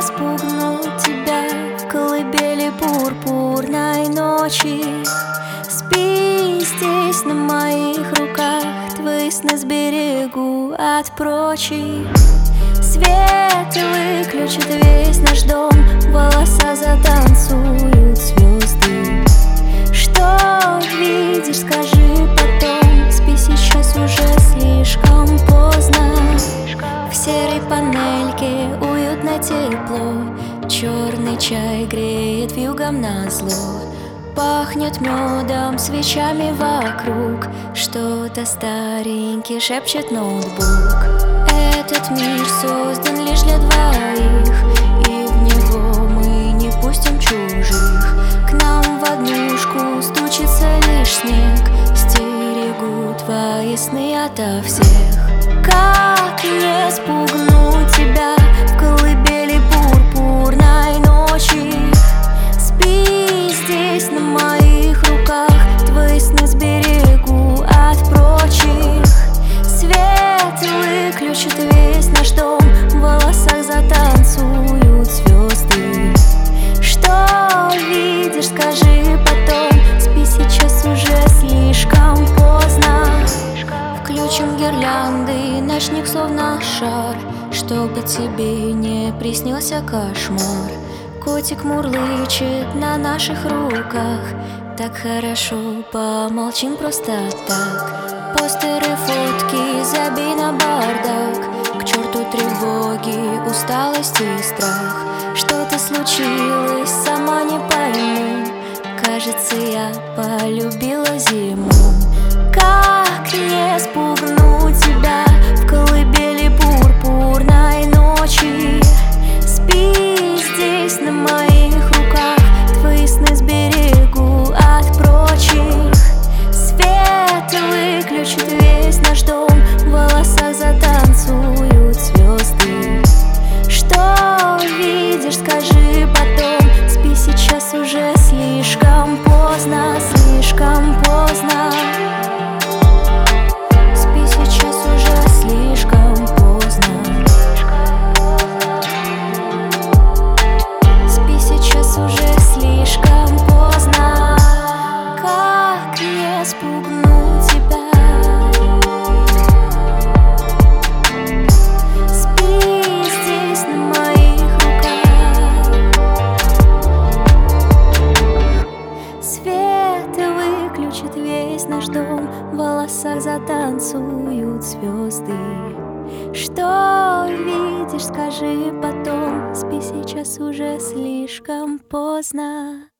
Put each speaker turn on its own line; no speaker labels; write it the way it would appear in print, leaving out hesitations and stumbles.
спугнуть тебя в колыбели пурпурной ночи. Спи здесь на моих руках, твои сны сберегу от прочих. Свет выключит весь наш дом, в волосах затанцуют звезды. Что видишь, скажи потом, спи сейчас, уже слишком поздно. В серой панельке уютно тепло, черный чай греет вьюгом назло. Пахнет медом, свечами вокруг, что-то старенький шепчет ноутбук. Этот мир создан лишь для двоих, и в него мы не пустим чужих. К нам в однушку стучится лишь снег, стерегут твои сны ото всех. Как не спугнуть тебя в колыбели пурпурной ночи? Спи здесь на моих руках, твои сны сберегу от прочих. Свет выключит весь наш дом, в волосах затанцуют звезды. Что видишь, скажи потом, спи сейчас, уже слишком поздно. Включим гирлянды, ночник словно шар, чтобы тебе не приснился кошмар. Котик мурлычет на наших руках, так хорошо, помолчим просто так. Постеры, фотки, забей на бардак, к черту тревоги, усталость и страх. Что-то случилось, сама не пойму, кажется, я полюбила зиму. Как не спугнуть тебя в колыбели пурпурной ночи? Спи здесь на моих руках, твои сны сберегу от прочих. Свет выключит весь наш дом, в волосах затанцуют звезды. Что видишь, скажи потом, спи сейчас, уже слишком поздно, слишком поздно. Спи сейчас, уже слишком поздно. Спи сейчас, уже слишком поздно. Как не спугнуть тебя? Спи здесь на моих руках. Свет выключит весь наш дом, в волосах затанцуют звезды. Что видишь, скажи потом, спи сейчас, уже слишком поздно.